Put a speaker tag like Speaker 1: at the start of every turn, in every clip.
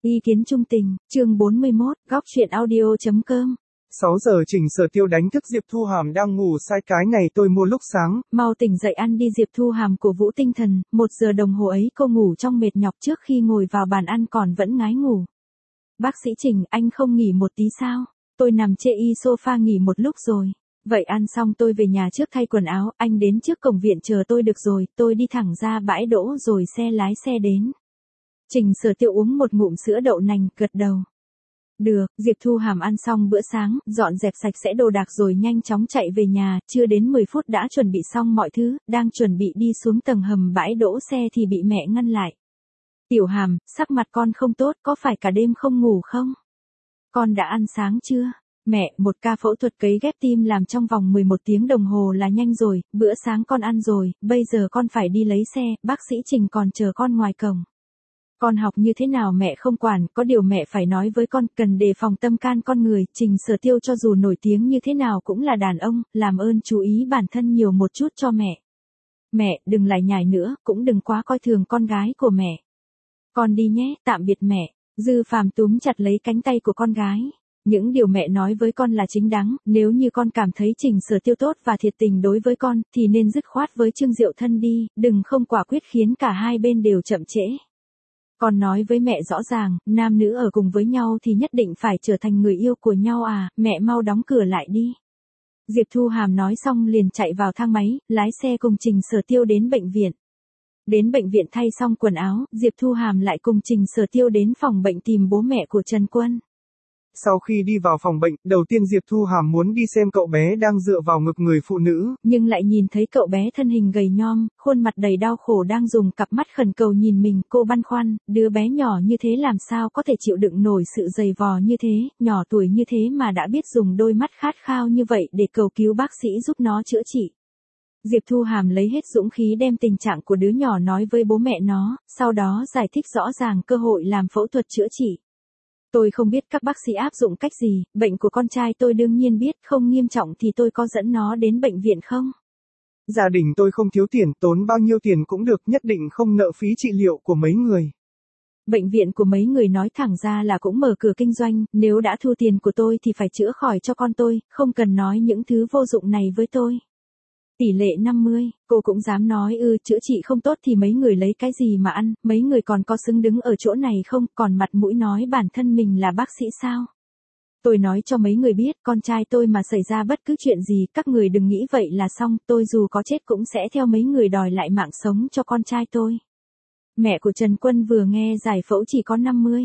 Speaker 1: Ý kiến trung tình, chương 41, góc chuyện audio.com.
Speaker 2: 6 giờ Trình Sở Tiêu đánh thức Diệp Thu Hàm đang ngủ sai cái này tôi mua lúc sáng.
Speaker 1: Mau tỉnh dậy ăn đi. Diệp Thu Hàm cổ vũ tinh thần, 1 giờ đồng hồ ấy cô ngủ trong mệt nhọc trước khi ngồi vào bàn ăn còn vẫn ngái ngủ. Bác sĩ Trình, anh không nghỉ một tí sao? Tôi nằm chê y sofa nghỉ một lúc rồi. Vậy ăn xong tôi về nhà trước thay quần áo, anh đến trước cổng viện chờ tôi được rồi, tôi đi thẳng ra bãi đỗ rồi lái xe đến. Trình Sở Tiêu uống một ngụm sữa đậu nành, gật đầu. Được, Diệp Thu Hàm ăn xong bữa sáng, dọn dẹp sạch sẽ đồ đạc rồi nhanh chóng chạy về nhà, chưa đến 10 phút đã chuẩn bị xong mọi thứ, đang chuẩn bị đi xuống tầng hầm bãi đỗ xe thì bị mẹ ngăn lại. Tiểu Hàm, sắc mặt con không tốt, có phải cả đêm không ngủ không? Con đã ăn sáng chưa? Mẹ, một ca phẫu thuật cấy ghép tim làm trong vòng 11 tiếng đồng hồ là nhanh rồi, bữa sáng con ăn rồi, bây giờ con phải đi lấy xe, bác sĩ Trình còn chờ con ngoài cổng. Con học như thế nào mẹ không quản, có điều mẹ phải nói với con, cần đề phòng tâm can con người. Trình Sở Tiêu cho dù nổi tiếng như thế nào cũng là đàn ông, làm ơn chú ý bản thân nhiều một chút cho mẹ. Mẹ, đừng lại nhải nữa, cũng đừng quá coi thường con gái của mẹ. Con đi nhé, tạm biệt mẹ. Dư Phàm túm chặt lấy cánh tay của con gái. Những điều mẹ nói với con là chính đáng, nếu như con cảm thấy Trình Sở Tiêu tốt và thiệt tình đối với con, thì nên dứt khoát với Trương Diệu Thân đi, đừng không quả quyết khiến cả hai bên đều chậm trễ. Con nói với mẹ rõ ràng, nam nữ ở cùng với nhau thì nhất định phải trở thành người yêu của nhau à, mẹ mau đóng cửa lại đi. Diệp Thu Hàm nói xong liền chạy vào thang máy, lái xe cùng Trình Sở Tiêu đến bệnh viện. Đến bệnh viện thay xong quần áo, Diệp Thu Hàm lại cùng Trình Sở Tiêu đến phòng bệnh tìm bố mẹ của Trần Quân.
Speaker 2: Sau khi đi vào phòng bệnh, đầu tiên Diệp Thu Hàm muốn đi xem cậu bé đang dựa vào ngực người phụ nữ.
Speaker 1: Nhưng lại nhìn thấy cậu bé thân hình gầy nhom, khuôn mặt đầy đau khổ đang dùng cặp mắt khẩn cầu nhìn mình, cô băn khoăn, đứa bé nhỏ như thế làm sao có thể chịu đựng nổi sự dày vò như thế, nhỏ tuổi như thế mà đã biết dùng đôi mắt khát khao như vậy để cầu cứu bác sĩ giúp nó chữa trị. Diệp Thu Hàm lấy hết dũng khí đem tình trạng của đứa nhỏ nói với bố mẹ nó, sau đó giải thích rõ ràng cơ hội làm phẫu thuật chữa trị. Tôi không biết các bác sĩ áp dụng cách gì, bệnh của con trai tôi đương nhiên biết, không nghiêm trọng thì tôi có dẫn nó đến bệnh viện không?
Speaker 2: Gia đình tôi không thiếu tiền, tốn bao nhiêu tiền cũng được, nhất định không nợ phí trị liệu của mấy người.
Speaker 1: Bệnh viện của mấy người nói thẳng ra là cũng mở cửa kinh doanh, nếu đã thu tiền của tôi thì phải chữa khỏi cho con tôi, không cần nói những thứ vô dụng này với tôi. Tỷ lệ 50, cô cũng dám nói chữa trị không tốt thì mấy người lấy cái gì mà ăn, mấy người còn có xứng đứng ở chỗ này không, còn mặt mũi nói bản thân mình là bác sĩ sao? Tôi nói cho mấy người biết, con trai tôi mà xảy ra bất cứ chuyện gì, các người đừng nghĩ vậy là xong, tôi dù có chết cũng sẽ theo mấy người đòi lại mạng sống cho con trai tôi. Mẹ của Trần Quân vừa nghe giải phẫu chỉ có 50.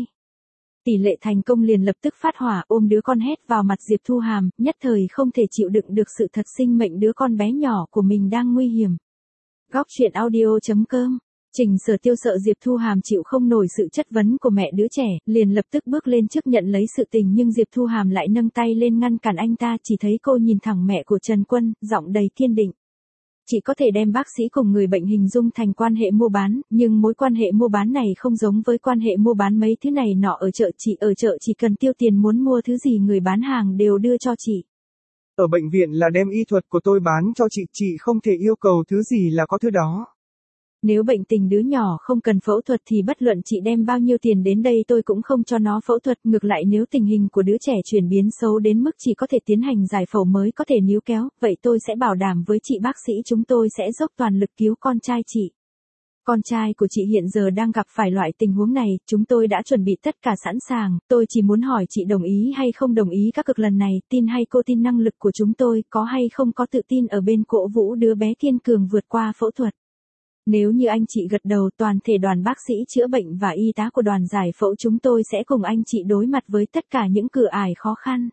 Speaker 1: Tỷ lệ thành công liền lập tức phát hỏa, ôm đứa con hét vào mặt Diệp Thu Hàm, nhất thời không thể chịu đựng được sự thật sinh mệnh đứa con bé nhỏ của mình đang nguy hiểm. Góc chuyện audio.com. Trình Sở Tiêu sợ Diệp Thu Hàm chịu không nổi sự chất vấn của mẹ đứa trẻ, liền lập tức bước lên trước nhận lấy sự tình, nhưng Diệp Thu Hàm lại nâng tay lên ngăn cản anh ta, chỉ thấy cô nhìn thẳng mẹ của Trần Quân, giọng đầy kiên định. Chị có thể đem bác sĩ cùng người bệnh hình dung thành quan hệ mua bán, nhưng mối quan hệ mua bán này không giống với quan hệ mua bán mấy thứ này nọ ở chợ. Chị ở chợ chỉ cần tiêu tiền, muốn mua thứ gì người bán hàng đều đưa cho chị.
Speaker 2: Ở bệnh viện là đem y thuật của tôi bán cho chị không thể yêu cầu thứ gì là có thứ đó.
Speaker 1: Nếu bệnh tình đứa nhỏ không cần phẫu thuật thì bất luận chị đem bao nhiêu tiền đến đây tôi cũng không cho nó phẫu thuật. Ngược lại nếu tình hình của đứa trẻ chuyển biến xấu đến mức chỉ có thể tiến hành giải phẫu mới có thể níu kéo, vậy tôi sẽ bảo đảm với chị bác sĩ chúng tôi sẽ dốc toàn lực cứu con trai chị. Con trai của chị hiện giờ đang gặp phải loại tình huống này, chúng tôi đã chuẩn bị tất cả sẵn sàng, tôi chỉ muốn hỏi chị đồng ý hay không đồng ý các cược lần này, tin hay cô tin năng lực của chúng tôi, có hay không có tự tin ở bên cổ vũ đứa bé kiên cường vượt qua phẫu thuật. Nếu như anh chị gật đầu, toàn thể đoàn bác sĩ chữa bệnh và y tá của đoàn giải phẫu chúng tôi sẽ cùng anh chị đối mặt với tất cả những cửa ải khó khăn.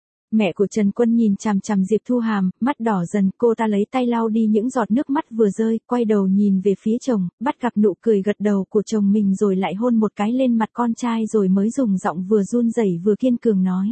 Speaker 1: Mẹ của Trần Quân nhìn chằm chằm Diệp Thu Hàm, mắt đỏ dần, cô ta lấy tay lau đi những giọt nước mắt vừa rơi, quay đầu nhìn về phía chồng, bắt gặp nụ cười gật đầu của chồng mình rồi lại hôn một cái lên mặt con trai rồi mới dùng giọng vừa run rẩy vừa kiên cường nói.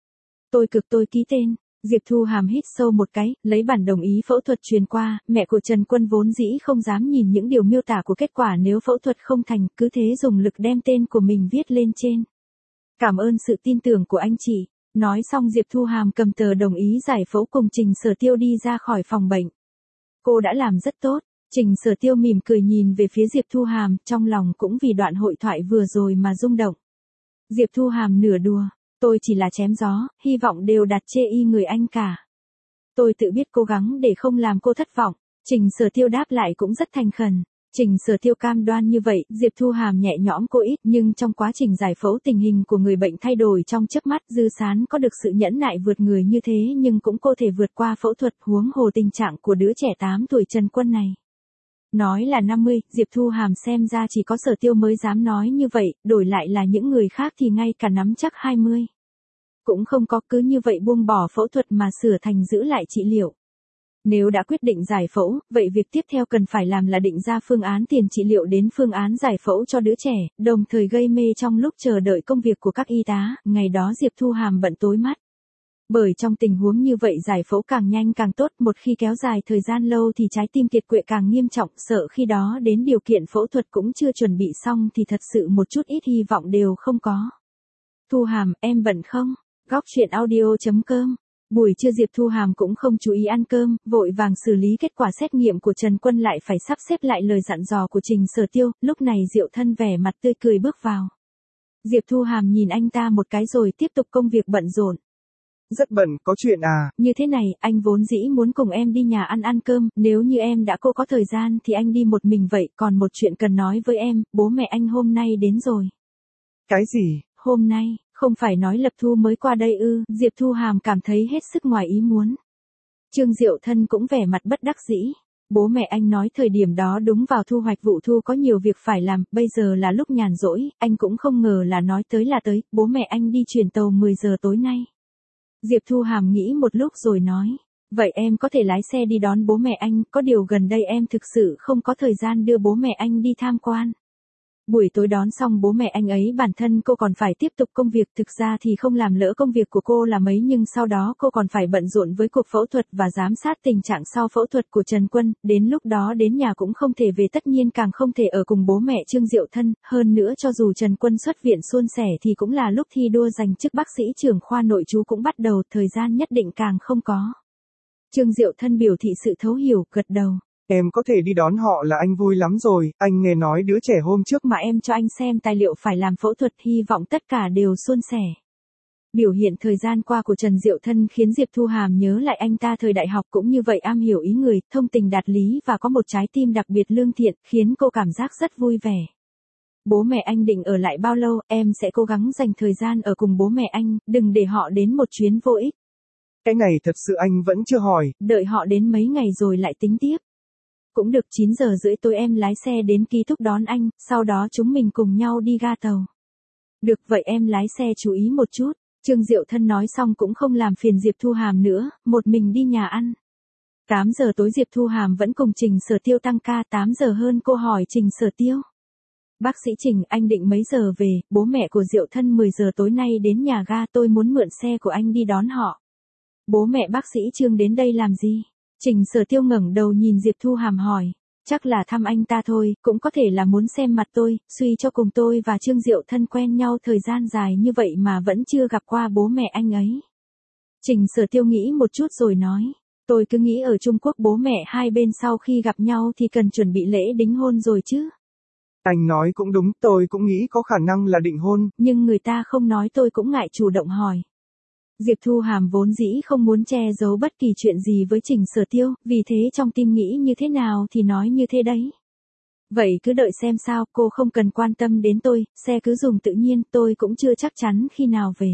Speaker 1: Tôi ký tên. Diệp Thu Hàm hít sâu một cái, lấy bản đồng ý phẫu thuật truyền qua, mẹ của Trần Quân vốn dĩ không dám nhìn những điều miêu tả của kết quả nếu phẫu thuật không thành, cứ thế dùng lực đem tên của mình viết lên trên. Cảm ơn sự tin tưởng của anh chị. Nói xong Diệp Thu Hàm cầm tờ đồng ý giải phẫu cùng Trình Sở Tiêu đi ra khỏi phòng bệnh. Cô đã làm rất tốt. Trình Sở Tiêu mỉm cười nhìn về phía Diệp Thu Hàm, trong lòng cũng vì đoạn hội thoại vừa rồi mà rung động. Diệp Thu Hàm nửa đùa, tôi chỉ là chém gió, hy vọng đều đặt chê y người anh cả. Tôi tự biết cố gắng để không làm cô thất vọng. Trình Sở Tiêu đáp lại cũng rất thành khẩn. Trình Sở Tiêu cam đoan như vậy, Diệp Thu Hàm nhẹ nhõm cô ít, nhưng trong quá trình giải phẫu tình hình của người bệnh thay đổi trong chớp mắt. Dư Sán có được sự nhẫn nại vượt người như thế nhưng cũng có thể vượt qua phẫu thuật, huống hồ tình trạng của đứa trẻ 8 tuổi Trần Quân này. Nói là 50, Diệp Thu Hàm xem ra chỉ có Sở Tiêu mới dám nói như vậy, đổi lại là những người khác thì ngay cả nắm chắc 20. Cũng không có, cứ như vậy buông bỏ phẫu thuật mà sửa thành giữ lại trị liệu. Nếu đã quyết định giải phẫu, vậy việc tiếp theo cần phải làm là định ra phương án tiền trị liệu đến phương án giải phẫu cho đứa trẻ, đồng thời gây mê trong lúc chờ đợi công việc của các y tá. Ngày đó Diệp Thu Hàm bận tối mắt. Bởi trong tình huống như vậy giải phẫu càng nhanh càng tốt, một khi kéo dài thời gian lâu thì trái tim kiệt quệ càng nghiêm trọng, sợ khi đó đến điều kiện phẫu thuật cũng chưa chuẩn bị xong thì thật sự một chút ít hy vọng đều không có. Thu Hàm, em bận không? Góc truyện audio.com. Buổi trưa Diệp Thu Hàm cũng không chú ý ăn cơm, vội vàng xử lý kết quả xét nghiệm của Trần Quân, lại phải sắp xếp lại lời dặn dò của Trình Sở Tiêu. Lúc này Diệu Thân vẻ mặt tươi cười bước vào. Diệp Thu Hàm nhìn anh ta một cái rồi tiếp tục công việc bận rộn.
Speaker 2: Rất bận, có chuyện à?
Speaker 1: Như thế này, anh vốn dĩ muốn cùng em đi nhà ăn cơm, nếu như em đã có thời gian thì anh đi một mình vậy, còn một chuyện cần nói với em, bố mẹ anh hôm nay đến rồi.
Speaker 2: Cái gì?
Speaker 1: Hôm nay, không phải nói Lập Thu mới qua đây ư? Diệp Thu Hàm cảm thấy hết sức ngoài ý muốn. Trương Diệu Thân cũng vẻ mặt bất đắc dĩ. Bố mẹ anh nói thời điểm đó đúng vào thu hoạch vụ thu có nhiều việc phải làm, bây giờ là lúc nhàn rỗi, anh cũng không ngờ là nói tới là tới, bố mẹ anh đi chuyển tàu 10 giờ tối nay. Diệp Thu Hàm nghĩ một lúc rồi nói, vậy em có thể lái xe đi đón bố mẹ anh, có điều gần đây em thực sự không có thời gian đưa bố mẹ anh đi tham quan. Buổi tối đón xong bố mẹ anh ấy, bản thân cô còn phải tiếp tục công việc, thực ra thì không làm lỡ công việc của cô là mấy, nhưng sau đó cô còn phải bận rộn với cuộc phẫu thuật và giám sát tình trạng sau phẫu thuật của Trần Quân, đến lúc đó đến nhà cũng không thể về, tất nhiên càng không thể ở cùng bố mẹ Trương Diệu Thân, hơn nữa cho dù Trần Quân xuất viện suôn sẻ thì cũng là lúc thi đua giành chức bác sĩ trưởng khoa nội trú cũng bắt đầu, thời gian nhất định càng không có. Trương Diệu Thân biểu thị sự thấu hiểu, gật đầu.
Speaker 2: Em có thể đi đón họ là anh vui lắm rồi, anh nghe nói đứa trẻ hôm trước
Speaker 1: mà em cho anh xem tài liệu phải làm phẫu thuật, hy vọng tất cả đều suôn sẻ. Biểu hiện thời gian qua của Trần Diệu Thân khiến Diệp Thu Hàm nhớ lại anh ta thời đại học, cũng như vậy am hiểu ý người, thông tình đạt lý và có một trái tim đặc biệt lương thiện, khiến cô cảm giác rất vui vẻ. Bố mẹ anh định ở lại bao lâu? Em sẽ cố gắng dành thời gian ở cùng bố mẹ anh, đừng để họ đến một chuyến vô ích.
Speaker 2: Cái này thật sự anh vẫn chưa hỏi.
Speaker 1: Đợi họ đến mấy ngày rồi lại tính tiếp. Cũng được, 9 giờ rưỡi tối em lái xe đến ký túc đón anh, sau đó chúng mình cùng nhau đi ga tàu. Được, vậy em lái xe chú ý một chút. Trương Diệu Thân nói xong cũng không làm phiền Diệp Thu Hàm nữa, một mình đi nhà ăn. 8 giờ tối Diệp Thu Hàm vẫn cùng Trình Sở Tiêu tăng ca, 8 giờ hơn cô hỏi Trình Sở Tiêu. Bác sĩ Trình, anh định mấy giờ về? Bố mẹ của Diệu Thân 10 giờ tối nay đến nhà ga, tôi muốn mượn xe của anh đi đón họ. Bố mẹ bác sĩ Trương đến đây làm gì? Trình Sở Tiêu ngẩng đầu nhìn Diệp Thu Hàm hỏi, chắc là thăm anh ta thôi, cũng có thể là muốn xem mặt tôi, suy cho cùng tôi và Trương Diệu Thân quen nhau thời gian dài như vậy mà vẫn chưa gặp qua bố mẹ anh ấy. Trình Sở Tiêu nghĩ một chút rồi nói, tôi cứ nghĩ ở Trung Quốc bố mẹ hai bên sau khi gặp nhau thì cần chuẩn bị lễ đính hôn rồi chứ.
Speaker 2: Anh nói cũng đúng, tôi cũng nghĩ có khả năng là định hôn.
Speaker 1: Nhưng người ta không nói, tôi cũng ngại chủ động hỏi. Diệp Thu Hàm vốn dĩ không muốn che giấu bất kỳ chuyện gì với Trình Sở Tiêu, vì thế trong tim nghĩ như thế nào thì nói như thế đấy. Vậy cứ đợi xem sao, cô không cần quan tâm đến tôi, xe cứ dùng tự nhiên, tôi cũng chưa chắc chắn khi nào về.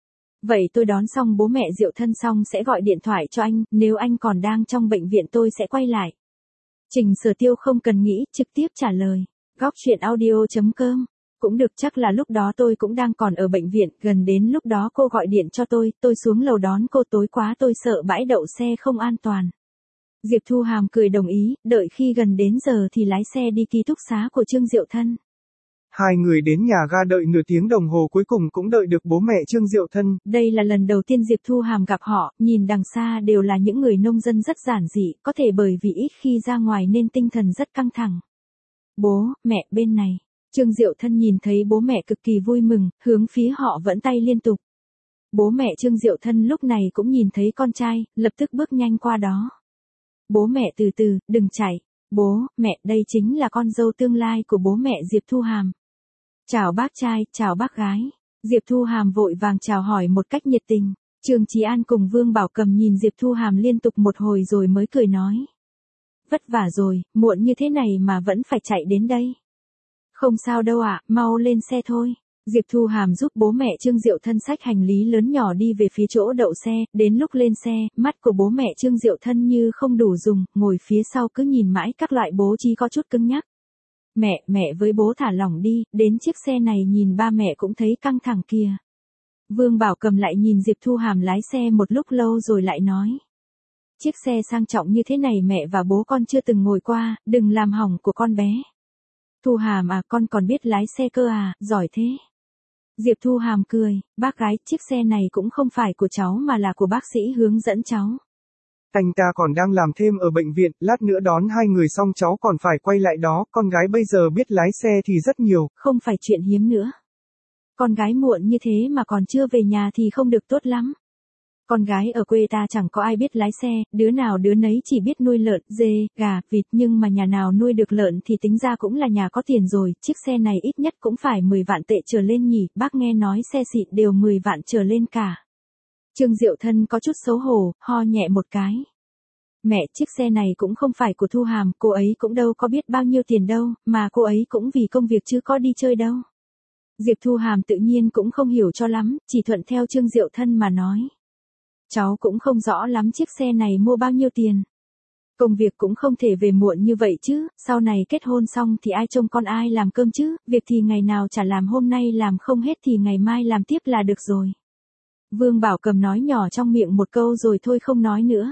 Speaker 1: Vậy tôi đón xong bố mẹ Diệu Thân xong sẽ gọi điện thoại cho anh, nếu anh còn đang trong bệnh viện tôi sẽ quay lại. Trình Sở Tiêu không cần nghĩ, trực tiếp trả lời. Góc truyện audio.com. Cũng được, chắc là lúc đó tôi cũng đang còn ở bệnh viện, gần đến lúc đó cô gọi điện cho tôi xuống lầu đón cô, tối quá tôi sợ bãi đậu xe không an toàn. Diệp Thu Hàm cười đồng ý, đợi khi gần đến giờ thì lái xe đi ký túc xá của Trương Diệu Thân.
Speaker 2: Hai người đến nhà ga đợi nửa tiếng đồng hồ, cuối cùng cũng đợi được bố mẹ Trương Diệu Thân.
Speaker 1: Đây là lần đầu tiên Diệp Thu Hàm gặp họ, nhìn đằng xa đều là những người nông dân rất giản dị, có thể bởi vì ít khi ra ngoài nên tinh thần rất căng thẳng. Bố, mẹ bên này. Trương Diệu Thân nhìn thấy bố mẹ cực kỳ vui mừng, hướng phía họ vẫy tay liên tục. Bố mẹ Trương Diệu Thân lúc này cũng nhìn thấy con trai, lập tức bước nhanh qua đó. Bố mẹ từ từ, đừng chạy. Bố, mẹ, đây chính là con dâu tương lai của bố mẹ Diệp Thu Hàm. Chào bác trai, chào bác gái. Diệp Thu Hàm vội vàng chào hỏi một cách nhiệt tình. Trương Chí An cùng Vương Bảo Cầm nhìn Diệp Thu Hàm liên tục một hồi rồi mới cười nói. Vất vả rồi, muộn như thế này mà vẫn phải chạy đến đây. Không sao đâu ạ, mau lên xe thôi. Diệp Thu Hàm giúp bố mẹ Trương Diệu Thân xách hành lý lớn nhỏ đi về phía chỗ đậu xe, đến lúc lên xe, mắt của bố mẹ Trương Diệu Thân như không đủ dùng, ngồi phía sau cứ nhìn mãi các loại bố trí có chút cứng nhắc. Mẹ với bố thả lỏng đi, đến chiếc xe này nhìn ba mẹ cũng thấy căng thẳng kìa. Vương Bảo Cầm lại nhìn Diệp Thu Hàm lái xe một lúc lâu rồi lại nói. Chiếc xe sang trọng như thế này mẹ và bố con chưa từng ngồi qua, đừng làm hỏng của con bé. Thu Hàm à, con còn biết lái xe cơ à, giỏi thế. Diệp Thu Hàm cười, bác gái, chiếc xe này cũng không phải của cháu mà là của bác sĩ hướng dẫn cháu.
Speaker 2: Anh ta còn đang làm thêm ở bệnh viện, lát nữa đón hai người xong cháu còn phải quay lại đó, con gái bây giờ biết lái xe thì rất nhiều.
Speaker 1: Không phải chuyện hiếm nữa. Con gái muộn như thế mà còn chưa về nhà thì không được tốt lắm. Con gái ở quê ta chẳng có ai biết lái xe, đứa nào đứa nấy chỉ biết nuôi lợn, dê, gà, vịt, nhưng mà nhà nào nuôi được lợn thì tính ra cũng là nhà có tiền rồi, chiếc xe này ít nhất cũng phải 10 vạn tệ trở lên nhỉ, bác nghe nói xe xịn đều 10 vạn trở lên cả. Trương Diệu Thân có chút xấu hổ, ho nhẹ một cái. Mẹ, chiếc xe này cũng không phải của Thu Hàm, cô ấy cũng đâu có biết bao nhiêu tiền đâu, mà cô ấy cũng vì công việc chứ có đi chơi đâu. Diệp Thu Hàm tự nhiên cũng không hiểu cho lắm, chỉ thuận theo Trương Diệu Thân mà nói. Cháu cũng không rõ lắm chiếc xe này mua bao nhiêu tiền. Công việc cũng không thể về muộn như vậy chứ, sau này kết hôn xong thì ai trông con ai làm cơm chứ, việc thì ngày nào chả làm, hôm nay làm không hết thì ngày mai làm tiếp là được rồi. Vương Bảo Cầm nói nhỏ trong miệng một câu rồi thôi không nói nữa.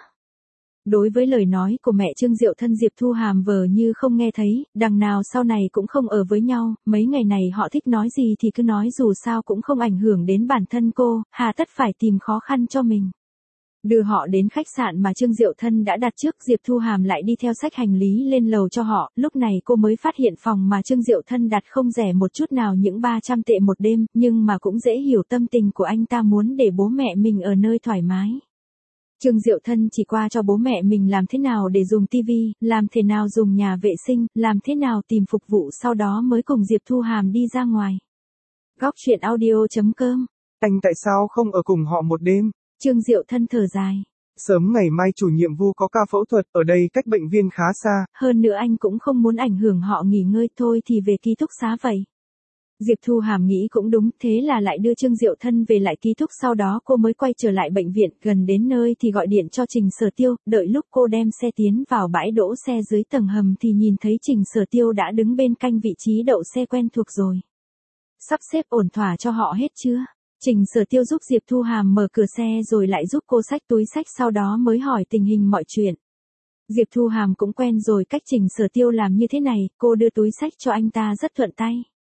Speaker 1: Đối với lời nói của mẹ Trương Diệu Thân, Diệp Thu Hàm vờ như không nghe thấy, đằng nào sau này cũng không ở với nhau, mấy ngày này họ thích nói gì thì cứ nói, dù sao cũng không ảnh hưởng đến bản thân cô, hà tất phải tìm khó khăn cho mình. Đưa họ đến khách sạn mà Trương Diệu Thân đã đặt trước, Diệp Thu Hàm lại đi theo xách hành lý lên lầu cho họ, lúc này cô mới phát hiện phòng mà Trương Diệu Thân đặt không rẻ một chút nào, những 300 tệ một đêm, nhưng mà cũng dễ hiểu tâm tình của anh ta, muốn để bố mẹ mình ở nơi thoải mái. Trương Diệu Thân chỉ qua cho bố mẹ mình làm thế nào để dùng tivi, làm thế nào dùng nhà vệ sinh, làm thế nào tìm phục vụ, sau đó mới cùng Diệp Thu Hàm đi ra ngoài. Góc truyện audio.com.
Speaker 2: Anh tại sao không ở cùng họ một đêm?
Speaker 1: Trương Diệu Thân thở dài.
Speaker 2: Sớm ngày mai chủ nhiệm Vu có ca phẫu thuật, ở đây cách bệnh viện khá xa.
Speaker 1: Hơn nữa anh cũng không muốn ảnh hưởng họ nghỉ ngơi, thôi thì về ký túc xá vậy. Diệp Thu Hàm nghĩ cũng đúng, thế là lại đưa Trương Diệu Thân về lại ký túc, sau đó cô mới quay trở lại bệnh viện, gần đến nơi thì gọi điện cho Trình Sở Tiêu, đợi lúc cô đem xe tiến vào bãi đỗ xe dưới tầng hầm thì nhìn thấy Trình Sở Tiêu đã đứng bên cạnh vị trí đậu xe quen thuộc rồi. Sắp xếp ổn thỏa cho họ hết chưa? Trình Sở Tiêu giúp Diệp Thu Hàm mở cửa xe rồi lại giúp cô xách túi xách, sau đó mới hỏi tình hình mọi chuyện. Diệp Thu Hàm cũng quen rồi cách Trình Sở Tiêu làm như thế này, cô đưa túi xách cho anh ta rất thuận tay.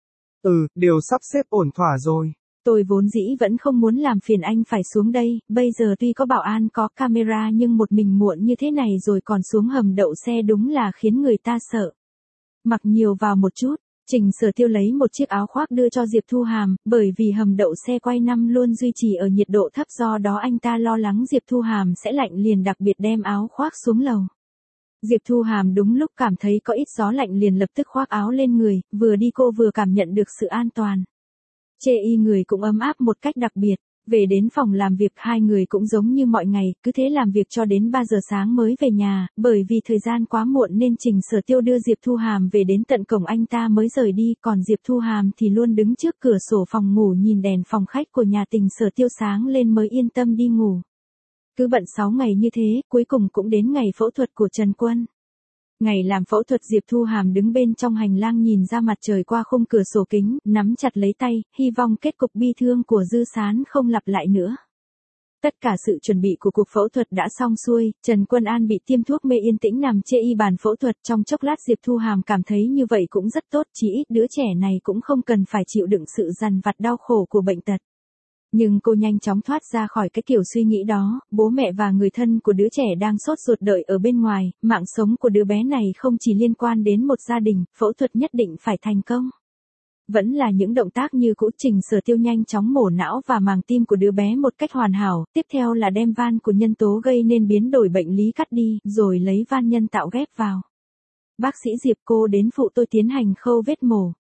Speaker 2: Đều sắp xếp ổn thỏa rồi.
Speaker 1: Tôi vốn dĩ vẫn không muốn làm phiền anh phải xuống đây, bây giờ tuy có bảo an có camera nhưng một mình muộn như thế này rồi còn xuống hầm đậu xe đúng là khiến người ta sợ. Mặc nhiều vào một chút. Trình Sở Tiêu lấy một chiếc áo khoác đưa cho Diệp Thu Hàm, bởi vì hầm đậu xe quay 5 luôn duy trì ở nhiệt độ thấp, do đó anh ta lo lắng Diệp Thu Hàm sẽ lạnh liền đặc biệt đem áo khoác xuống lầu. Diệp Thu Hàm đúng lúc cảm thấy có ít gió lạnh liền lập tức khoác áo lên người, vừa đi cô vừa cảm nhận được sự an toàn. Chê y người cũng ấm áp một cách đặc biệt. Về đến phòng làm việc, hai người cũng giống như mọi ngày, cứ thế làm việc cho đến 3 giờ sáng mới về nhà, bởi vì thời gian quá muộn nên Trình Sở Tiêu đưa Diệp Thu Hàm về đến tận cổng anh ta mới rời đi, còn Diệp Thu Hàm thì luôn đứng trước cửa sổ phòng ngủ nhìn đèn phòng khách của nhà Trình Sở Tiêu sáng lên mới yên tâm đi ngủ. Cứ bận 6 ngày như thế, cuối cùng cũng đến ngày phẫu thuật của Trần Quân. Ngày làm phẫu thuật, Diệp Thu Hàm đứng bên trong hành lang nhìn ra mặt trời qua khung cửa sổ kính, nắm chặt lấy tay, hy vọng kết cục bi thương của Dư Sán không lặp lại nữa. Tất cả sự chuẩn bị của cuộc phẫu thuật đã xong xuôi, Trần Quân An bị tiêm thuốc mê yên tĩnh nằm chê y bàn phẫu thuật, trong chốc lát Diệp Thu Hàm cảm thấy như vậy cũng rất tốt, chỉ ít đứa trẻ này cũng không cần phải chịu đựng sự dằn vặt đau khổ của bệnh tật. Nhưng cô nhanh chóng thoát ra khỏi cái kiểu suy nghĩ đó, bố mẹ và người thân của đứa trẻ đang sốt ruột đợi ở bên ngoài, mạng sống của đứa bé này không chỉ liên quan đến một gia đình, phẫu thuật nhất định phải thành công. Vẫn là những động tác như cũ, Trình Sở Tiêu nhanh chóng mổ não và màng tim của đứa bé một cách hoàn hảo, tiếp theo là đem van của nhân tố gây nên biến đổi bệnh lý cắt đi, rồi lấy van nhân tạo ghép vào. Bác sĩ Diệp, cô đến phụ tôi tiến hành khâu vết mổ.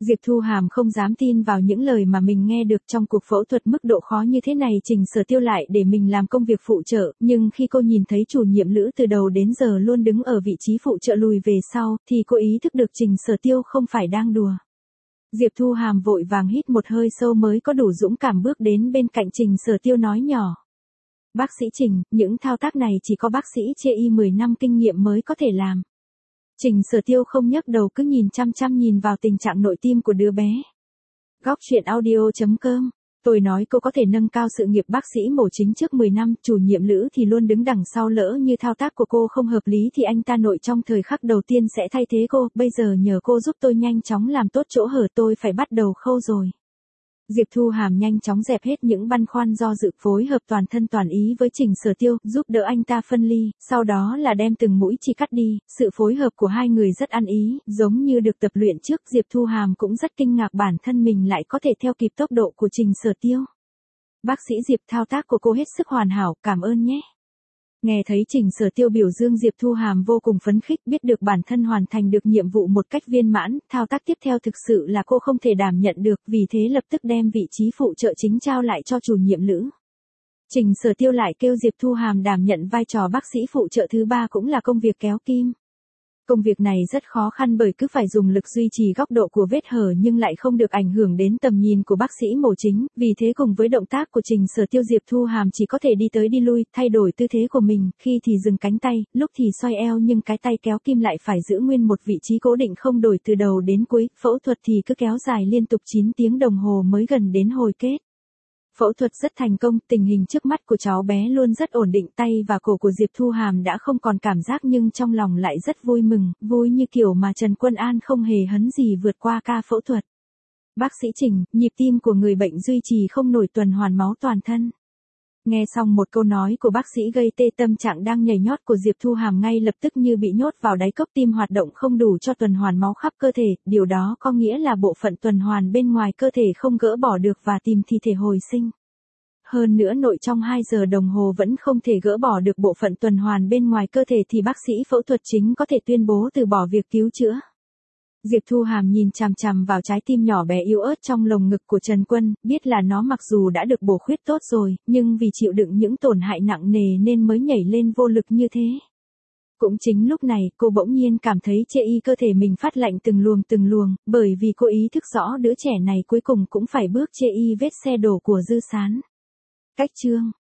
Speaker 1: Diệp Thu Hàm không dám tin vào những lời mà mình nghe được. Trong cuộc phẫu thuật mức độ khó như thế này Trình Sở Tiêu lại để mình làm công việc phụ trợ, nhưng khi cô nhìn thấy chủ nhiệm Lữ từ đầu đến giờ luôn đứng ở vị trí phụ trợ lùi về sau, thì cô ý thức được Trình Sở Tiêu không phải đang đùa. Diệp Thu Hàm vội vàng hít một hơi sâu mới có đủ dũng cảm bước đến bên cạnh Trình Sở Tiêu nói nhỏ. Bác sĩ Trình, những thao tác này chỉ có bác sĩ chê y 10 năm kinh nghiệm mới có thể làm. Trình Sở Tiêu không nhấc đầu cứ nhìn chăm chăm nhìn vào tình trạng nội tim của đứa bé. Góc chuyện audio.com. Tôi nói cô có thể nâng cao sự nghiệp bác sĩ mổ chính trước 10 năm, chủ nhiệm Lữ thì luôn đứng đằng sau, lỡ như thao tác của cô không hợp lý thì anh ta nội trong thời khắc đầu tiên sẽ thay thế cô, bây giờ nhờ cô giúp tôi nhanh chóng làm tốt chỗ hở, tôi phải bắt đầu khâu rồi. Diệp Thu Hàm nhanh chóng dẹp hết những băn khoăn do dự, phối hợp toàn thân toàn ý với Trình Sở Tiêu, giúp đỡ anh ta phân ly, sau đó là đem từng mũi chỉ cắt đi. Sự phối hợp của hai người rất ăn ý, giống như được tập luyện trước. Diệp Thu Hàm cũng rất kinh ngạc bản thân mình lại có thể theo kịp tốc độ của Trình Sở Tiêu. Bác sĩ Diệp, thao tác của cô hết sức hoàn hảo, cảm ơn nhé. Nghe thấy Trình Sở Tiêu biểu dương, Diệp Thu Hàm vô cùng phấn khích, biết được bản thân hoàn thành được nhiệm vụ một cách viên mãn. Thao tác tiếp theo thực sự là cô không thể đảm nhận được, vì thế lập tức đem vị trí phụ trợ chính trao lại cho chủ nhiệm Lữ. Trình Sở Tiêu lại kêu Diệp Thu Hàm đảm nhận vai trò bác sĩ phụ trợ thứ ba, cũng là công việc kéo kim. Công việc này rất khó khăn bởi cứ phải dùng lực duy trì góc độ của vết hở nhưng lại không được ảnh hưởng đến tầm nhìn của bác sĩ mổ chính, vì thế cùng với động tác của Trình Sở Tiêu, Diệp Thu Hàm chỉ có thể đi tới đi lui, thay đổi tư thế của mình, khi thì dừng cánh tay, lúc thì xoay eo, nhưng cái tay kéo kim lại phải giữ nguyên một vị trí cố định không đổi từ đầu đến cuối. Phẫu thuật thì cứ kéo dài liên tục 9 tiếng đồng hồ mới gần đến hồi kết. Phẫu thuật rất thành công, tình hình trước mắt của cháu bé luôn rất ổn định, tay và cổ của Diệp Thu Hàm đã không còn cảm giác nhưng trong lòng lại rất vui mừng, vui như kiểu mà Trần Quân An không hề hấn gì vượt qua ca phẫu thuật. Bác sĩ Trình, nhịp tim của người bệnh duy trì không nổi tuần hoàn máu toàn thân. Nghe xong một câu nói của bác sĩ gây tê, tâm trạng đang nhảy nhót của Diệp Thu Hàm ngay lập tức như bị nhốt vào đáy cốc, tim hoạt động không đủ cho tuần hoàn máu khắp cơ thể, điều đó có nghĩa là bộ phận tuần hoàn bên ngoài cơ thể không gỡ bỏ được và tìm thi thể hồi sinh. Hơn nữa nội trong 2 giờ đồng hồ vẫn không thể gỡ bỏ được bộ phận tuần hoàn bên ngoài cơ thể thì bác sĩ phẫu thuật chính có thể tuyên bố từ bỏ việc cứu chữa. Diệp Thu Hàm nhìn chằm chằm vào trái tim nhỏ bé yếu ớt trong lồng ngực của Trần Quân, biết là nó mặc dù đã được bổ khuyết tốt rồi, nhưng vì chịu đựng những tổn hại nặng nề nên mới nhảy lên vô lực như thế. Cũng chính lúc này, cô bỗng nhiên cảm thấy chê y cơ thể mình phát lạnh từng luồng, bởi vì cô ý thức rõ đứa trẻ này cuối cùng cũng phải bước chê y vết xe đổ của Dư Sán. Cách chương